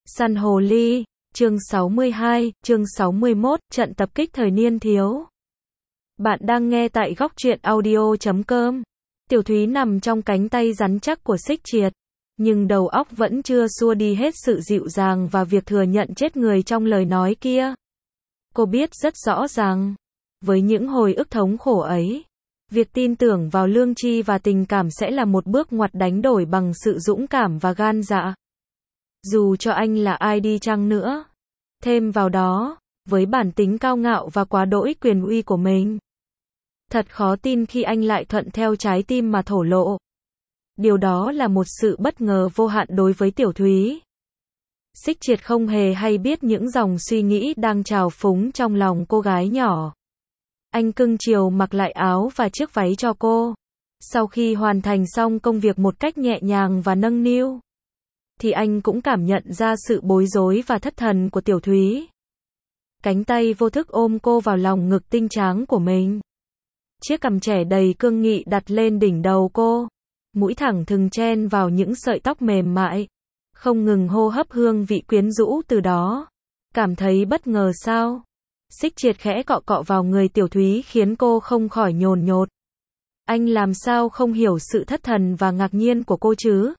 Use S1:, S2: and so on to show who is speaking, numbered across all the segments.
S1: Săn hồ ly, chương 62, chương 61, trận tập kích thời niên thiếu. Bạn đang nghe tại góc truyện audio.com. Tiểu Thúy nằm trong cánh tay rắn chắc của Xích Triệt, nhưng đầu óc vẫn chưa xua đi hết sự dịu dàng và việc thừa nhận chết người trong lời nói kia. Cô biết rất rõ ràng, với những hồi ức thống khổ ấy, việc tin tưởng vào lương tri và tình cảm sẽ là một bước ngoặt đánh đổi bằng sự dũng cảm và gan dạ. Dù cho anh là ai đi chăng nữa. Thêm vào đó, với bản tính cao ngạo và quá đỗi quyền uy của mình. Thật khó tin khi anh lại thuận theo trái tim mà thổ lộ. Điều đó là một sự bất ngờ vô hạn đối với Tiểu Thúy. Xích Triệt không hề hay biết những dòng suy nghĩ đang trào phúng trong lòng cô gái nhỏ. Anh cưng chiều mặc lại áo và chiếc váy cho cô. Sau khi hoàn thành xong công việc một cách nhẹ nhàng và nâng niu, thì anh cũng cảm nhận ra sự bối rối và thất thần của Tiểu Thúy. Cánh tay vô thức ôm cô vào lòng ngực tinh tráng của mình. Chiếc cằm trẻ đầy cương nghị đặt lên đỉnh đầu cô. Mũi thẳng thừng chen vào những sợi tóc mềm mại. Không ngừng hô hấp hương vị quyến rũ từ đó. Cảm thấy bất ngờ sao? Xích Triệt khẽ cọ cọ vào người Tiểu Thúy khiến cô không khỏi nhồn nhột. Anh làm sao không hiểu sự thất thần và ngạc nhiên của cô chứ?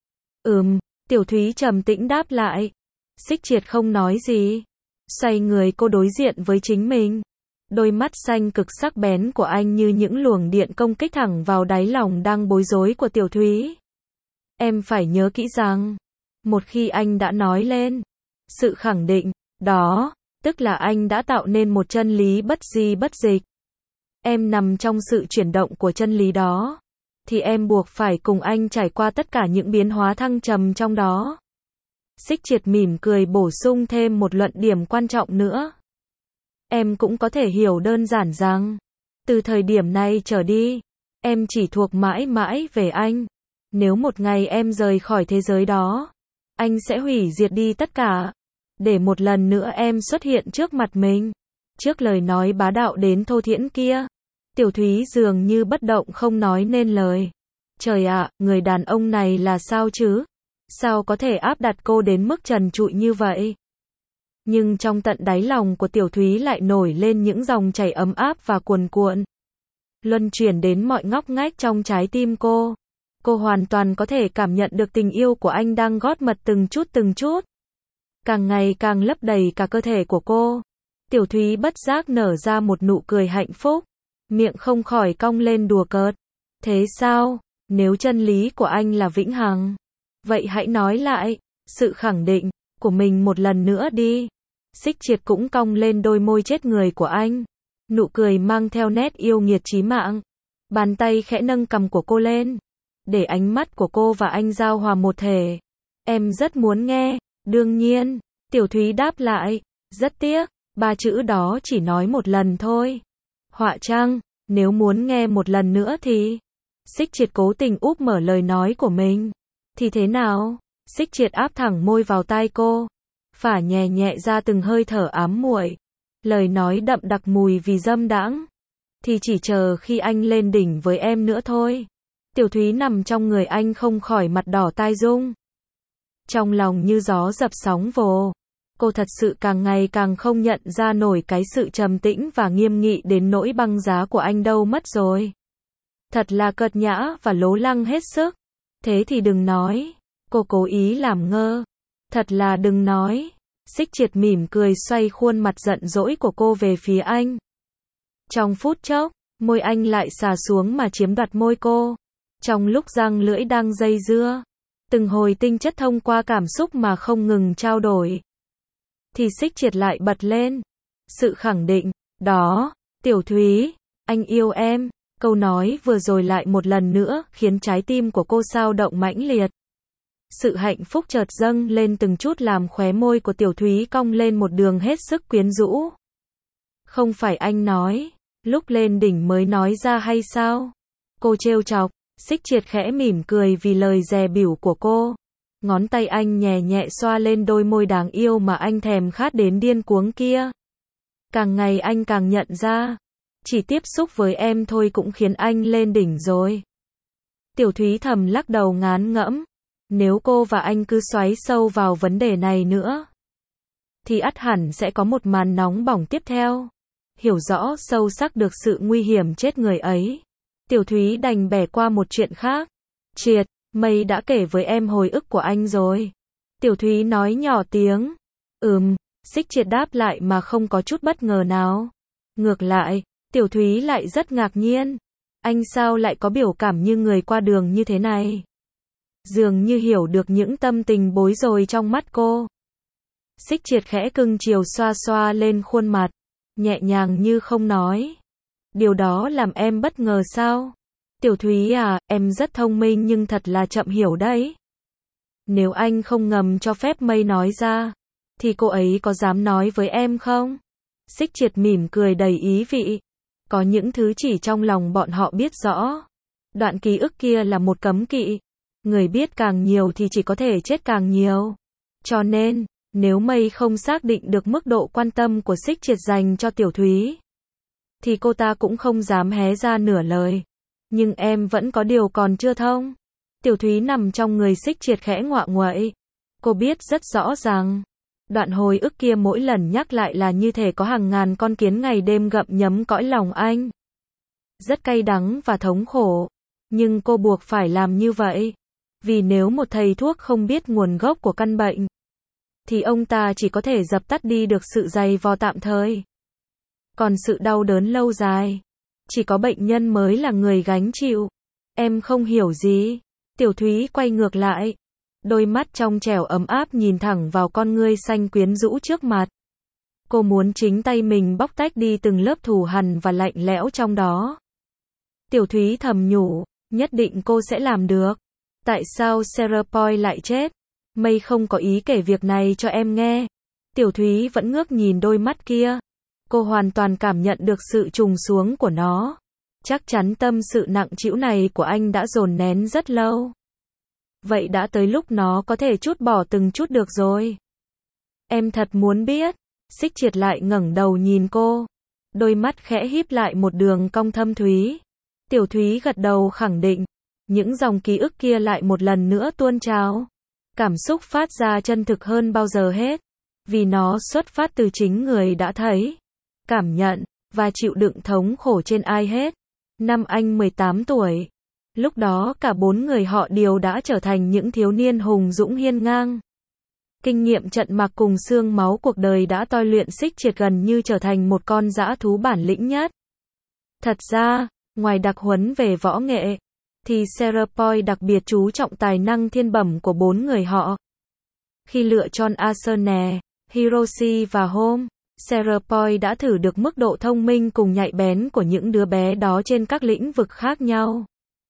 S1: Tiểu Thúy trầm tĩnh đáp lại. Xích Triệt không nói gì. Xoay người cô đối diện với chính mình. Đôi mắt xanh cực sắc bén của anh như những luồng điện công kích thẳng vào đáy lòng đang bối rối của Tiểu Thúy. Em phải nhớ kỹ rằng, một khi anh đã nói lên sự khẳng định đó, tức là anh đã tạo nên một chân lý bất di bất dịch. Em nằm trong sự chuyển động của chân lý đó, thì em buộc phải cùng anh trải qua tất cả những biến hóa thăng trầm trong đó. Xích Triệt mỉm cười bổ sung thêm một luận điểm quan trọng nữa. Em cũng có thể hiểu đơn giản rằng, từ thời điểm này trở đi, em chỉ thuộc mãi mãi về anh. Nếu một ngày em rời khỏi thế giới đó, anh sẽ hủy diệt đi tất cả, để một lần nữa em xuất hiện trước mặt mình. Trước lời nói bá đạo đến thô thiển kia, Tiểu Thúy dường như bất động không nói nên lời. Trời ạ, người đàn ông này là sao chứ? Sao có thể áp đặt cô đến mức trần trụi như vậy? Nhưng trong tận đáy lòng của Tiểu Thúy lại nổi lên những dòng chảy ấm áp và cuồn cuộn, luân chuyển đến mọi ngóc ngách trong trái tim cô. Cô hoàn toàn có thể cảm nhận được tình yêu của anh đang gót mật từng chút, càng ngày càng lấp đầy cả cơ thể của cô. Tiểu Thúy bất giác nở ra một nụ cười hạnh phúc, miệng không khỏi cong lên đùa cợt. Thế sao? Nếu chân lý của anh là vĩnh hằng, vậy hãy nói lại sự khẳng định của mình một lần nữa đi. Xích Triệt cũng cong lên đôi môi chết người của anh. Nụ cười mang theo nét yêu nghiệt chí mạng. Bàn tay khẽ nâng cằm của cô lên, để ánh mắt của cô và anh giao hòa một thể. Em rất muốn nghe. Đương nhiên, Tiểu Thúy đáp lại. Rất tiếc, 3 chữ đó chỉ nói một lần thôi. Họa chăng, nếu muốn nghe một lần nữa thì... Xích Triệt cố tình úp mở lời nói của mình. Thì thế nào? Xích Triệt áp thẳng môi vào tai cô, phả nhẹ nhẹ ra từng hơi thở ám muội. Lời nói đậm đặc mùi vì dâm đãng. Thì chỉ chờ khi anh lên đỉnh với em nữa thôi. Tiểu Thúy nằm trong người anh không khỏi mặt đỏ tai rung. Trong lòng như gió dập sóng vồ. Cô thật sự càng ngày càng không nhận ra nổi cái sự trầm tĩnh và nghiêm nghị đến nỗi băng giá của anh đâu mất rồi. Thật là cợt nhã và lố lăng hết sức. Thế thì đừng nói. Cô cố ý làm ngơ. Thật là đừng nói. Xích Triệt mỉm cười xoay khuôn mặt giận dỗi của cô về phía anh. Trong phút chốc, môi anh lại xà xuống mà chiếm đoạt môi cô. Trong lúc răng lưỡi đang dây dưa, từng hồi tinh chất thông qua cảm xúc mà không ngừng trao đổi, thì Xích Triệt lại bật lên. Sự khẳng định đó, Tiểu Thúy, anh yêu em. Câu nói vừa rồi lại một lần nữa khiến trái tim của cô xao động mãnh liệt. Sự hạnh phúc chợt dâng lên từng chút làm khóe môi của Tiểu Thúy cong lên một đường hết sức quyến rũ. Không phải anh nói, lúc lên đỉnh mới nói ra hay sao? Cô trêu chọc. Xích Triệt khẽ mỉm cười vì lời dè bỉu của cô. Ngón tay anh nhẹ nhẹ xoa lên đôi môi đáng yêu mà anh thèm khát đến điên cuồng kia. Càng ngày anh càng nhận ra, chỉ tiếp xúc với em thôi cũng khiến anh lên đỉnh rồi. Tiểu Thúy thầm lắc đầu ngán ngẫm. Nếu cô và anh cứ xoáy sâu vào vấn đề này nữa, thì ắt hẳn sẽ có một màn nóng bỏng tiếp theo. Hiểu rõ sâu sắc được sự nguy hiểm chết người ấy, Tiểu Thúy đành bẻ qua một chuyện khác. Triệt, Mây đã kể với em hồi ức của anh rồi. Tiểu Thúy nói nhỏ tiếng. Xích Triệt đáp lại mà không có chút bất ngờ nào. Ngược lại, Tiểu Thúy lại rất ngạc nhiên. Anh sao lại có biểu cảm như người qua đường như thế này? Dường như hiểu được những tâm tình bối rối trong mắt cô. Xích Triệt khẽ cưng chiều xoa xoa lên khuôn mặt, nhẹ nhàng như không nói. Điều đó làm em bất ngờ sao? Tiểu Thúy à, em rất thông minh nhưng thật là chậm hiểu đấy. Nếu anh không ngầm cho phép Mây nói ra, thì cô ấy có dám nói với em không? Xích Triệt mỉm cười đầy ý vị. Có những thứ chỉ trong lòng bọn họ biết rõ. Đoạn ký ức kia là một cấm kỵ. Người biết càng nhiều thì chỉ có thể chết càng nhiều. Cho nên, nếu Mây không xác định được mức độ quan tâm của Xích Triệt dành cho Tiểu Thúy, thì cô ta cũng không dám hé ra nửa lời. Nhưng em vẫn có điều còn chưa thông. Tiểu Thúy nằm trong người Xích Triệt khẽ ngoạ nguậy. Cô biết rất rõ rằng, đoạn hồi ức kia mỗi lần nhắc lại là như thể có hàng ngàn con kiến ngày đêm gặm nhấm cõi lòng anh. Rất cay đắng và thống khổ. Nhưng cô buộc phải làm như vậy. Vì nếu một thầy thuốc không biết nguồn gốc của căn bệnh, thì ông ta chỉ có thể dập tắt đi được sự dày vò tạm thời. Còn sự đau đớn lâu dài, chỉ có bệnh nhân mới là người gánh chịu. Em không hiểu gì. Tiểu Thúy quay ngược lại. Đôi mắt trong trẻo ấm áp nhìn thẳng vào con ngươi xanh quyến rũ trước mặt. Cô muốn chính tay mình bóc tách đi từng lớp thù hằn và lạnh lẽo trong đó. Tiểu Thúy thầm nhủ, nhất định cô sẽ làm được. Tại sao Sarah Boy lại chết? Mây không có ý kể việc này cho em nghe. Tiểu Thúy vẫn ngước nhìn đôi mắt kia. Cô hoàn toàn cảm nhận được sự trùng xuống của nó. Chắc chắn tâm sự nặng trĩu này của anh đã dồn nén rất lâu. Vậy đã tới lúc nó có thể trút bỏ từng chút được rồi. Em thật muốn biết. Xích Triệt lại ngẩng đầu nhìn cô. Đôi mắt khẽ híp lại một đường cong thâm thúy. Tiểu Thúy gật đầu khẳng định. Những dòng ký ức kia lại một lần nữa tuôn trào. Cảm xúc phát ra chân thực hơn bao giờ hết. Vì nó xuất phát từ chính người đã thấy, cảm nhận, và chịu đựng thống khổ trên ai hết. Năm anh 18 tuổi. Lúc đó cả 4 người họ đều đã trở thành những thiếu niên hùng dũng hiên ngang. Kinh nghiệm trận mạc cùng xương máu cuộc đời đã tôi luyện Xích Triệt gần như trở thành một con dã thú bản lĩnh nhất. Thật ra, ngoài đặc huấn về võ nghệ, thì Sarah Boy đặc biệt chú trọng tài năng thiên bẩm của 4 người họ. Khi lựa chọn Asune, Hiroshi và Home, Sarah Boy đã thử được mức độ thông minh cùng nhạy bén của những đứa bé đó trên các lĩnh vực khác nhau.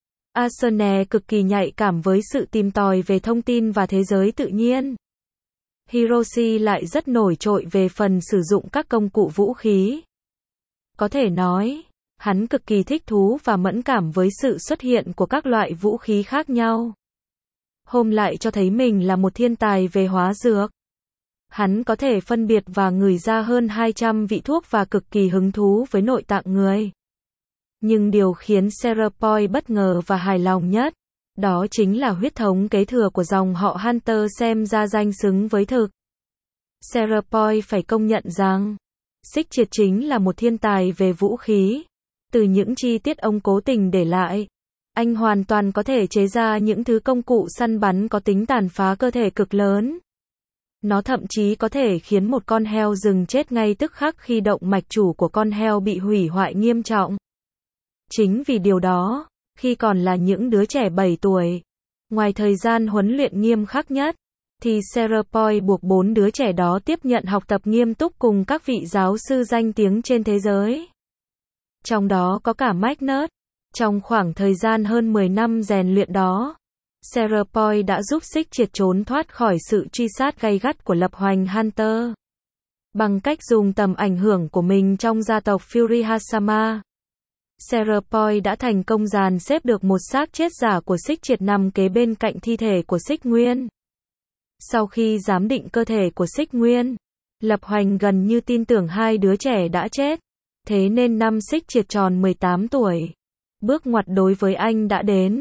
S1: Asune cực kỳ nhạy cảm với sự tìm tòi về thông tin và thế giới tự nhiên. Hiroshi lại rất nổi trội về phần sử dụng các công cụ vũ khí. Có thể nói, hắn cực kỳ thích thú và mẫn cảm với sự xuất hiện của các loại vũ khí khác nhau. Home lại cho thấy mình là một thiên tài về hóa dược. Hắn có thể phân biệt và ngửi ra hơn 200 vị thuốc và cực kỳ hứng thú với nội tạng người. Nhưng điều khiến Sarah Boy bất ngờ và hài lòng nhất, đó chính là huyết thống kế thừa của dòng họ Hunter xem ra danh xứng với thực. Sarah Boy phải công nhận rằng, Xích Triệt chính là một thiên tài về vũ khí. Từ những chi tiết ông cố tình để lại, anh hoàn toàn có thể chế ra những thứ công cụ săn bắn có tính tàn phá cơ thể cực lớn. Nó thậm chí có thể khiến một con heo rừng chết ngay tức khắc khi động mạch chủ của con heo bị hủy hoại nghiêm trọng. Chính vì điều đó, khi còn là những đứa trẻ 7 tuổi, ngoài thời gian huấn luyện nghiêm khắc nhất, thì Sarah Boy buộc 4 đứa trẻ đó tiếp nhận học tập nghiêm túc cùng các vị giáo sư danh tiếng trên thế giới. Trong đó có cả Magnus. Trong khoảng thời gian hơn 10 năm rèn luyện đó, Sarah Boy đã giúp Xích Triệt trốn thoát khỏi sự truy sát gay gắt của lập hoành Hunter. Bằng cách dùng tầm ảnh hưởng của mình trong gia tộc Furihasama, Sarah Boy đã thành công dàn xếp được một xác chết giả của Xích Triệt nằm kế bên cạnh thi thể của Xích Nguyên. Sau khi giám định cơ thể của Xích Nguyên, Lập Hoành gần như tin tưởng hai đứa trẻ đã chết. Thế nên năm Xích Triệt tròn 18 tuổi, bước ngoặt đối với anh đã đến.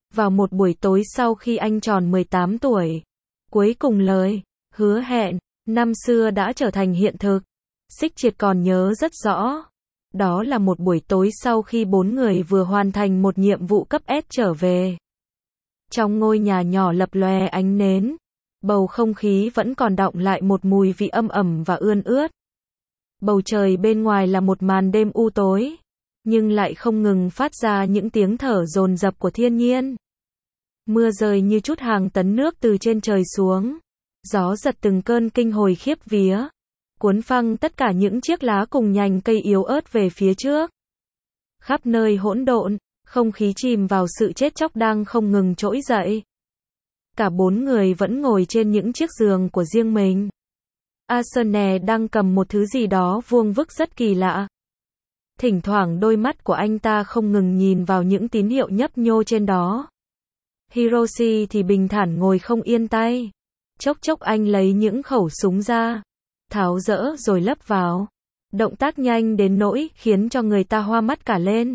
S1: Vào một buổi tối sau khi anh tròn 18 tuổi, cuối cùng lời hứa hẹn năm xưa đã trở thành hiện thực. Xích Triệt còn nhớ rất rõ. Đó là một buổi tối sau khi 4 người vừa hoàn thành một nhiệm vụ cấp S trở về. Trong ngôi nhà nhỏ lập lòe ánh nến, bầu không khí vẫn còn đọng lại một mùi vị âm ẩm và ươn ướt. Bầu trời bên ngoài là một màn đêm u tối, nhưng lại không ngừng phát ra những tiếng thở dồn dập của thiên nhiên. Mưa rơi như chút hàng tấn nước từ trên trời xuống. Gió giật từng cơn kinh hồi khiếp vía, cuốn phăng tất cả những chiếc lá cùng nhành cây yếu ớt về phía trước. Khắp nơi hỗn độn, không khí chìm vào sự chết chóc đang không ngừng trỗi dậy. Cả 4 người vẫn ngồi trên những chiếc giường của riêng mình. Arsenal đang cầm một thứ gì đó vuông vức rất kỳ lạ. Thỉnh thoảng đôi mắt của anh ta không ngừng nhìn vào những tín hiệu nhấp nhô trên đó. Hiroshi thì bình thản ngồi không yên tay. Chốc chốc anh lấy những khẩu súng ra, tháo dỡ rồi lắp vào. Động tác nhanh đến nỗi khiến cho người ta hoa mắt cả lên.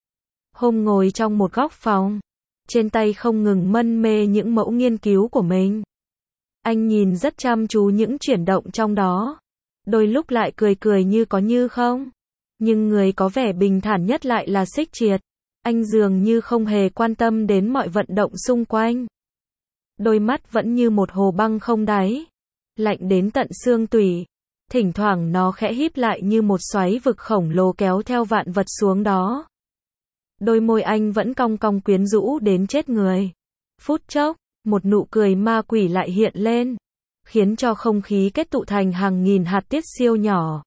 S1: Hôm ngồi trong một góc phòng, trên tay không ngừng mân mê những mẫu nghiên cứu của mình. Anh nhìn rất chăm chú những chuyển động trong đó. Đôi lúc lại cười cười như có như không. Nhưng người có vẻ bình thản nhất lại là Xích Triệt. Anh dường như không hề quan tâm đến mọi vận động xung quanh. Đôi mắt vẫn như một hồ băng không đáy, lạnh đến tận xương tủy. Thỉnh thoảng nó khẽ híp lại như một xoáy vực khổng lồ kéo theo vạn vật xuống đó. Đôi môi anh vẫn cong cong quyến rũ đến chết người. Phút chốc, một nụ cười ma quỷ lại hiện lên, khiến cho không khí kết tụ thành hàng nghìn hạt tiết siêu nhỏ.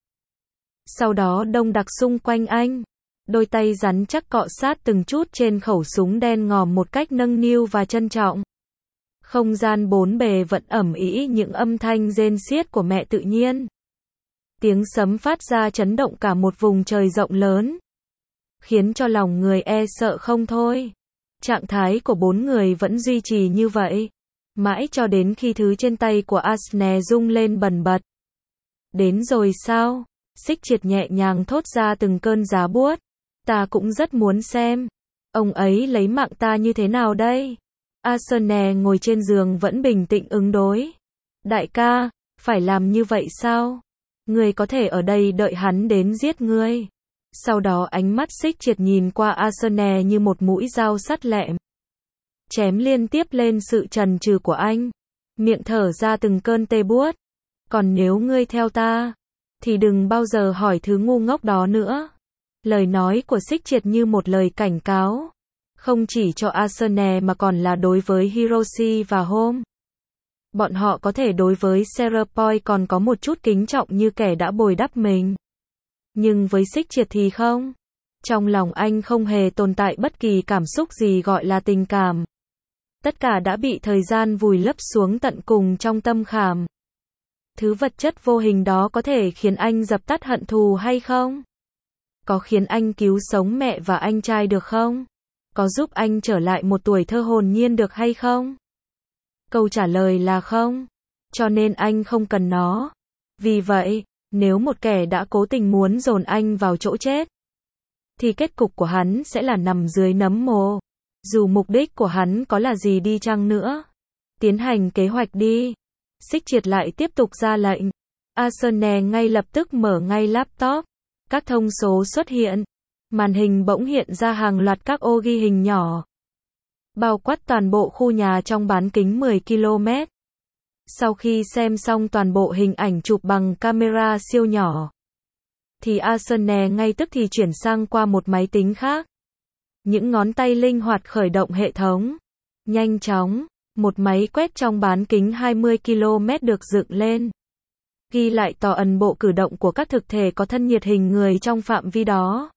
S1: Sau đó đông đặc xung quanh anh. Đôi tay rắn chắc cọ sát từng chút trên khẩu súng đen ngòm một cách nâng niu và trân trọng. Không gian bốn bề vẫn ẩm ĩ những âm thanh rên xiết của mẹ tự nhiên. Tiếng sấm phát ra chấn động cả một vùng trời rộng lớn, khiến cho lòng người e sợ không thôi. Trạng thái của 4 người vẫn duy trì như vậy, mãi cho đến khi thứ trên tay của Arsenal rung lên bần bật. Đến rồi sao? Xích Triệt nhẹ nhàng thốt ra từng cơn giá buốt. Ta cũng rất muốn xem. Ông ấy lấy mạng ta như thế nào đây? Arsenal ngồi trên giường vẫn bình tĩnh ứng đối. Đại ca, phải làm như vậy sao? Ngươi có thể ở đây đợi hắn đến giết ngươi. Sau đó ánh mắt Xích Triệt nhìn qua Arsenal như một mũi dao sắt lẹm, chém liên tiếp lên sự chần chừ của anh. Miệng thở ra từng cơn tê buốt. Còn nếu ngươi theo ta, thì đừng bao giờ hỏi thứ ngu ngốc đó nữa. Lời nói của Xích Triệt như một lời cảnh cáo, không chỉ cho Arsenal mà còn là đối với Hiroshi và Home. Bọn họ có thể đối với Seraphoi còn có một chút kính trọng như kẻ đã bồi đắp mình. Nhưng với Xích Triệt thì không. Trong lòng anh không hề tồn tại bất kỳ cảm xúc gì gọi là tình cảm. Tất cả đã bị thời gian vùi lấp xuống tận cùng trong tâm khảm. Thứ vật chất vô hình đó có thể khiến anh dập tắt hận thù hay không? Có khiến anh cứu sống mẹ và anh trai được không? Có giúp anh trở lại một tuổi thơ hồn nhiên được hay không? Câu trả lời là không. Cho nên anh không cần nó. Vì vậy, nếu một kẻ đã cố tình muốn dồn anh vào chỗ chết, thì kết cục của hắn sẽ là nằm dưới nấm mồ. Dù mục đích của hắn có là gì đi chăng nữa. Tiến hành kế hoạch đi. Xích Triệt lại tiếp tục ra lệnh. Arsenal ngay lập tức mở ngay laptop. Các thông số xuất hiện. Màn hình bỗng hiện ra hàng loạt các ô ghi hình nhỏ, bao quát toàn bộ khu nhà trong bán kính 10 km. Sau khi xem xong toàn bộ hình ảnh chụp bằng camera siêu nhỏ, thì Arsenal ngay tức thì chuyển sang qua một máy tính khác. Những ngón tay linh hoạt khởi động hệ thống. Nhanh chóng, một máy quét trong bán kính 20 km được dựng lên, ghi lại toàn bộ cử động của các thực thể có thân nhiệt hình người trong phạm vi đó.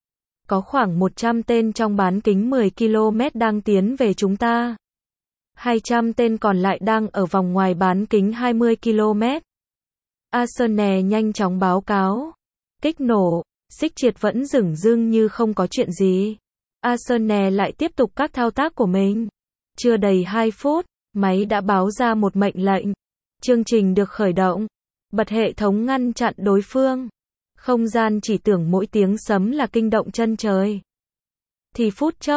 S1: Có khoảng 100 tên trong bán kính 10 km đang tiến về chúng ta. 200 tên còn lại đang ở vòng ngoài bán kính 20 km. Arsenal nhanh chóng báo cáo. Kích nổ. Xích Triệt vẫn dửng dưng như không có chuyện gì. Arsenal lại tiếp tục các thao tác của mình. Chưa đầy 2 phút, máy đã báo ra một mệnh lệnh. Chương trình được khởi động. Bật hệ thống ngăn chặn đối phương. Không gian chỉ tưởng mỗi tiếng sấm là kinh động chân trời. Thì phút chốc,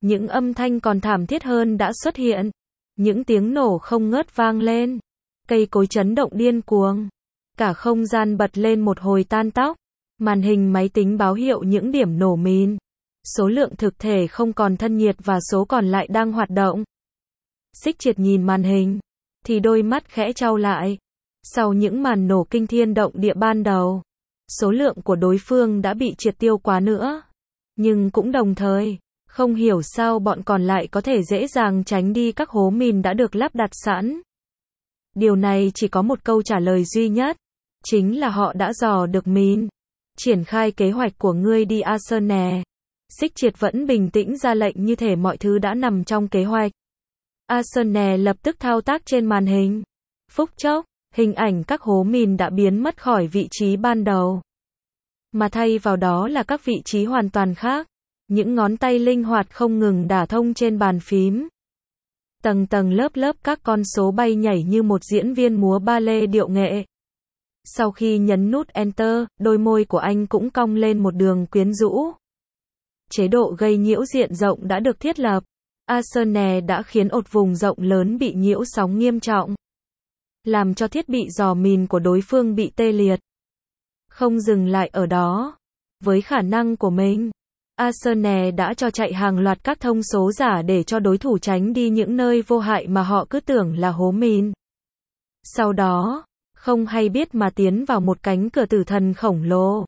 S1: Những âm thanh còn thảm thiết hơn đã xuất hiện. Những tiếng nổ không ngớt vang lên. Cây cối chấn động điên cuồng. Cả không gian bật lên một hồi tan tóc. Màn hình máy tính báo hiệu những điểm nổ mìn. Số lượng thực thể không còn thân nhiệt và số còn lại đang hoạt động. Xích Triệt nhìn màn hình, thì đôi mắt khẽ chau lại. Sau những màn nổ kinh thiên động địa ban đầu, số lượng của đối phương đã bị triệt tiêu quá nữa. Nhưng cũng đồng thời, không hiểu sao bọn còn lại có thể dễ dàng tránh đi các hố mìn đã được lắp đặt sẵn. Điều này chỉ có một câu trả lời duy nhất, chính là họ đã dò được mìn. Triển khai kế hoạch của ngươi đi Arsenal. Xích Triệt vẫn bình tĩnh ra lệnh như thể mọi thứ đã nằm trong kế hoạch. Arsenal lập tức thao tác trên màn hình. Phút chốc, hình ảnh các hố mìn đã biến mất khỏi vị trí ban đầu. Mà thay vào đó là các vị trí hoàn toàn khác. Những ngón tay linh hoạt không ngừng đả thông trên bàn phím. Tầng tầng lớp lớp các con số bay nhảy như một diễn viên múa ballet điệu nghệ. Sau khi nhấn nút Enter, đôi môi của anh cũng cong lên một đường quyến rũ. Chế độ gây nhiễu diện rộng đã được thiết lập. Arsenal đã khiến một vùng rộng lớn bị nhiễu sóng nghiêm trọng, làm cho thiết bị dò mìn của đối phương bị tê liệt. Không dừng lại ở đó. Với khả năng của mình, Arsenal đã cho chạy hàng loạt các thông số giả để cho đối thủ tránh đi những nơi vô hại mà họ cứ tưởng là hố mìn. Sau đó, không hay biết mà tiến vào một cánh cửa tử thần khổng lồ.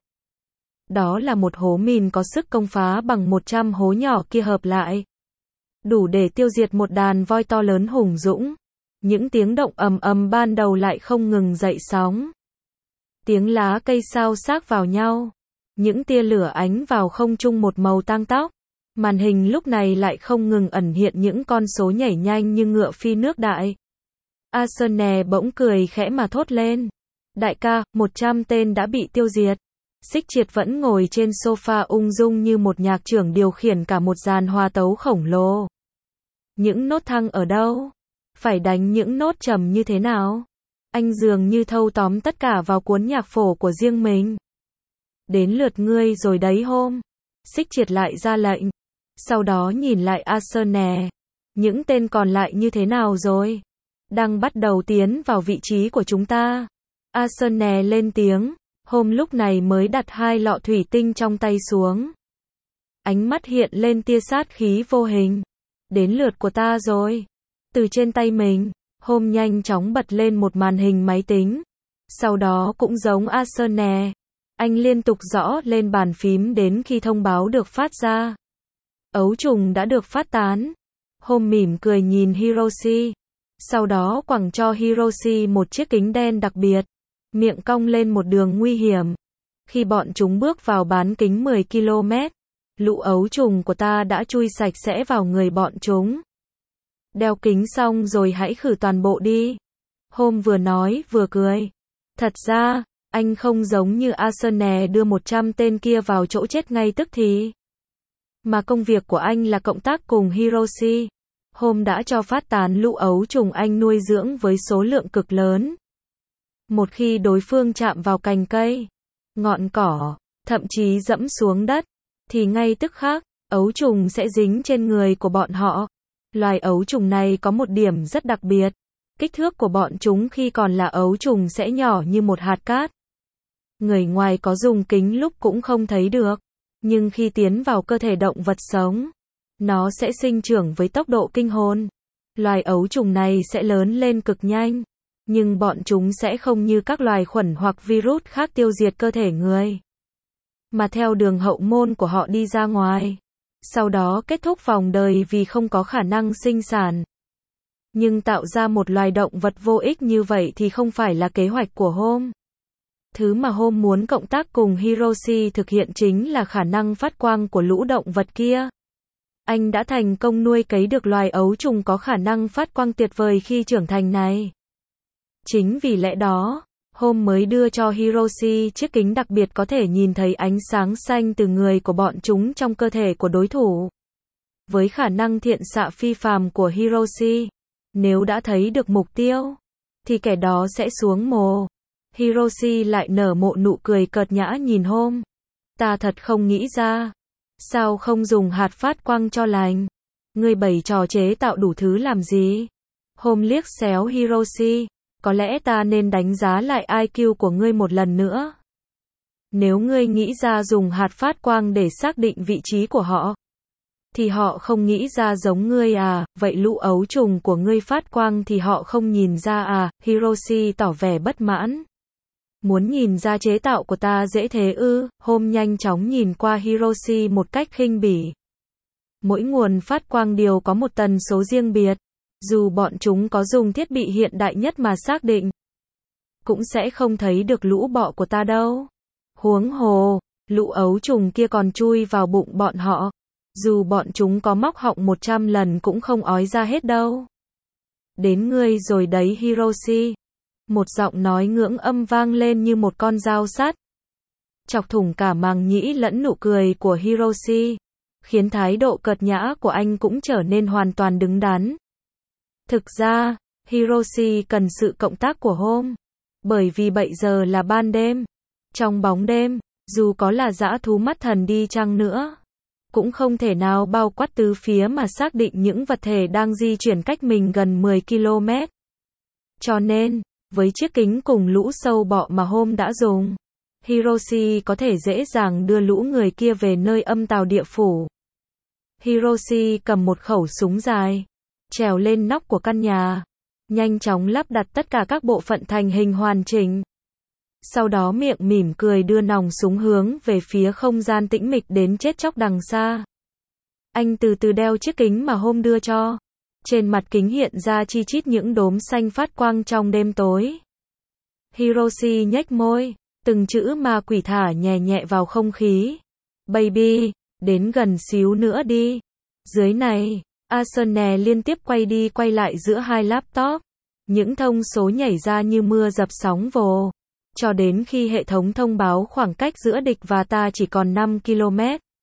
S1: Đó là một hố mìn có sức công phá bằng 100 hố nhỏ kia hợp lại. Đủ để tiêu diệt một đàn voi to lớn hùng dũng. Những tiếng động ầm ầm ban đầu lại không ngừng dậy sóng. Tiếng lá cây xao xác vào nhau. Những tia lửa ánh vào không trung một màu tang tóc. Màn hình lúc này lại không ngừng ẩn hiện những con số nhảy nhanh như ngựa phi nước đại. Arsenal bỗng cười khẽ mà thốt lên. Đại ca, 100 tên đã bị tiêu diệt. Xích Triệt vẫn ngồi trên sofa ung dung như một nhạc trưởng điều khiển cả một dàn hòa tấu khổng lồ. Những nốt thăng ở đâu? Phải đánh những nốt trầm như thế nào? Anh dường như thâu tóm tất cả vào cuốn nhạc phổ của riêng mình. Đến lượt ngươi rồi đấy Hôm. Xích Triệt lại ra lệnh. Sau đó nhìn lại Arsenal. Những tên còn lại như thế nào rồi? Đang bắt đầu tiến vào vị trí của chúng ta. Arsenal lên tiếng. Hôm lúc này mới đặt 2 lọ thủy tinh trong tay xuống. Ánh mắt hiện lên tia sát khí vô hình. Đến lượt của ta rồi. Từ trên tay mình, Hôm nhanh chóng bật lên một màn hình máy tính. Sau đó cũng giống Arsenal. Anh liên tục gõ lên bàn phím đến khi thông báo được phát ra. Ấu trùng đã được phát tán. Hôm mỉm cười nhìn Hiroshi. Sau đó quẳng cho Hiroshi một chiếc kính đen đặc biệt. Miệng cong lên một đường nguy hiểm. Khi bọn chúng bước vào bán kính 10 km, lũ ấu trùng của ta đã chui sạch sẽ vào người bọn chúng. Đeo kính xong rồi hãy khử toàn bộ đi. Hôm vừa nói vừa cười. Thật ra, anh không giống như Arsenal đưa 100 tên kia vào chỗ chết ngay tức thì. Mà công việc của anh là cộng tác cùng Hiroshi. Hôm đã cho phát tán lũ ấu trùng anh nuôi dưỡng với số lượng cực lớn. Một khi đối phương chạm vào cành cây, ngọn cỏ, thậm chí dẫm xuống đất, thì ngay tức khắc, ấu trùng sẽ dính trên người của bọn họ. Loài ấu trùng này có một điểm rất đặc biệt. Kích thước của bọn chúng khi còn là ấu trùng sẽ nhỏ như một hạt cát. Người ngoài có dùng kính lúc cũng không thấy được. Nhưng khi tiến vào cơ thể động vật sống, nó sẽ sinh trưởng với tốc độ kinh hồn. Loài ấu trùng này sẽ lớn lên cực nhanh. Nhưng bọn chúng sẽ không như các loài khuẩn hoặc virus khác tiêu diệt cơ thể người. Mà theo đường hậu môn của họ đi ra ngoài. Sau đó kết thúc vòng đời vì không có khả năng sinh sản. Nhưng tạo ra một loài động vật vô ích như vậy thì không phải là kế hoạch của Hôm. Thứ mà Hôm muốn cộng tác cùng Hiroshi thực hiện chính là khả năng phát quang của lũ động vật kia. Anh đã thành công nuôi cấy được loài ấu trùng có khả năng phát quang tuyệt vời khi trưởng thành này. Chính vì lẽ đó, Hôm mới đưa cho Hiroshi chiếc kính đặc biệt có thể nhìn thấy ánh sáng xanh từ người của bọn chúng trong cơ thể của đối thủ. Với khả năng thiện xạ phi phàm của Hiroshi, nếu đã thấy được mục tiêu, thì kẻ đó sẽ xuống mồ. Hiroshi lại nở một nụ cười cợt nhã nhìn Hôm. Ta thật không nghĩ ra. Sao không dùng hạt phát quang cho lành? Ngươi bày trò chế tạo đủ thứ làm gì? Home liếc xéo Hiroshi. Có lẽ ta nên đánh giá lại IQ của ngươi một lần nữa. Nếu ngươi nghĩ ra dùng hạt phát quang để xác định vị trí của họ, thì họ không nghĩ ra giống ngươi à, vậy lũ ấu trùng của ngươi phát quang thì họ không nhìn ra à, Hiroshi tỏ vẻ bất mãn. Muốn nhìn ra chế tạo của ta dễ thế ư? Home nhanh chóng nhìn qua Hiroshi một cách khinh bỉ. Mỗi nguồn phát quang đều có một tần số riêng biệt. Dù bọn chúng có dùng thiết bị hiện đại nhất mà xác định, cũng sẽ không thấy được lũ bọ của ta đâu. Huống hồ, lũ ấu trùng kia còn chui vào bụng bọn họ. Dù bọn chúng có móc họng 100 lần cũng không ói ra hết đâu. Đến ngươi rồi đấy Hiroshi. Một giọng nói ngưỡng âm vang lên như một con dao sắt. Chọc thủng cả màng nhĩ lẫn nụ cười của Hiroshi. Khiến thái độ cợt nhã của anh cũng trở nên hoàn toàn đứng đắn. Thực ra, Hiroshi cần sự cộng tác của Home. Bởi vì bây giờ là ban đêm. Trong bóng đêm, dù có là dã thú mắt thần đi chăng nữa, cũng không thể nào bao quát tứ phía mà xác định những vật thể đang di chuyển cách mình gần 10 km. Cho nên, với chiếc kính cùng lũ sâu bọ mà Home đã dùng, Hiroshi có thể dễ dàng đưa lũ người kia về nơi âm tào địa phủ. Hiroshi cầm một khẩu súng dài, trèo lên nóc của căn nhà, nhanh chóng lắp đặt tất cả các bộ phận thành hình hoàn chỉnh. Sau đó miệng mỉm cười đưa nòng súng hướng về phía không gian tĩnh mịch đến chết chóc đằng xa. Anh từ từ đeo chiếc kính mà Home đưa cho. Trên mặt kính hiện ra chi chít những đốm xanh phát quang trong đêm tối. Hiroshi nhếch môi, từng chữ ma quỷ thả nhẹ nhẹ vào không khí. Baby, đến gần xíu nữa đi. Dưới này, Asune liên tiếp quay đi quay lại giữa hai laptop. Những thông số nhảy ra như mưa dập sóng vồ. Cho đến khi hệ thống thông báo khoảng cách giữa địch và ta chỉ còn 5 km.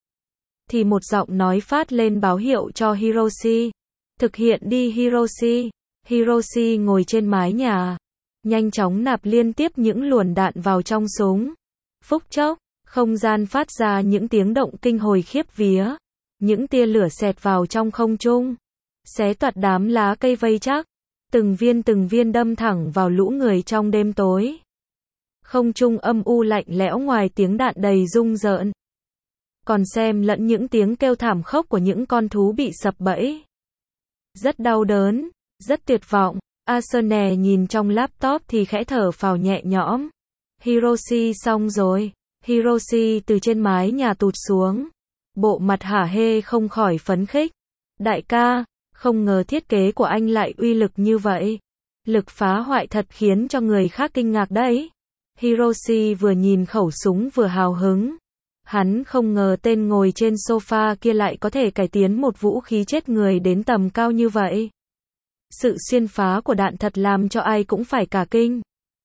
S1: Thì một giọng nói phát lên báo hiệu cho Hiroshi. Thực hiện đi Hiroshi. Hiroshi ngồi trên mái nhà. Nhanh chóng nạp liên tiếp những luồn đạn vào trong súng. Phút chốc, không gian phát ra những tiếng động kinh hồi khiếp vía. Những tia lửa xẹt vào trong không trung. Xé toạc đám lá cây vây chắc. Từng viên đâm thẳng vào lũ người trong đêm tối. Không trung âm u lạnh lẽo ngoài tiếng đạn đầy rung rợn. Còn xem lẫn những tiếng kêu thảm khốc của những con thú bị sập bẫy. Rất đau đớn, rất tuyệt vọng. Asune nhìn trong laptop thì khẽ thở phào nhẹ nhõm. Hiroshi xong rồi. Hiroshi từ trên mái nhà tụt xuống. Bộ mặt hả hê không khỏi phấn khích. Đại ca, không ngờ thiết kế của anh lại uy lực như vậy. Lực phá hoại thật khiến cho người khác kinh ngạc đấy. Hiroshi vừa nhìn khẩu súng vừa hào hứng. Hắn không ngờ tên ngồi trên sofa kia lại có thể cải tiến một vũ khí chết người đến tầm cao như vậy. Sự xuyên phá của đạn thật làm cho ai cũng phải cả kinh.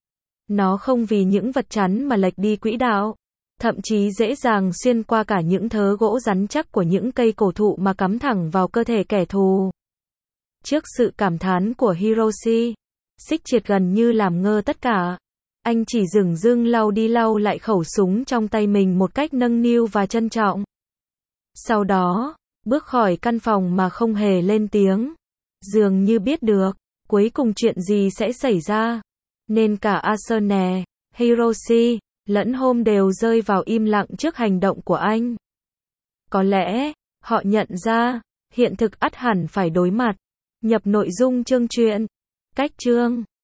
S1: Nó không vì những vật chắn mà lệch đi quỹ đạo. Thậm chí dễ dàng xuyên qua cả những thớ gỗ rắn chắc của những cây cổ thụ mà cắm thẳng vào cơ thể kẻ thù. Trước sự cảm thán của Hiroshi, Xích Triệt gần như làm ngơ tất cả. Anh chỉ dửng dưng lau đi lau lại khẩu súng trong tay mình một cách nâng niu và trân trọng. Sau đó, bước khỏi căn phòng mà không hề lên tiếng. Dường như biết được, cuối cùng chuyện gì sẽ xảy ra. Nên cả Asune, Hiroshi, lẫn Home đều rơi vào im lặng trước hành động của anh. Có lẽ, họ nhận ra, hiện thực ắt hẳn phải đối mặt. Nhập nội dung chương truyện. Cách chương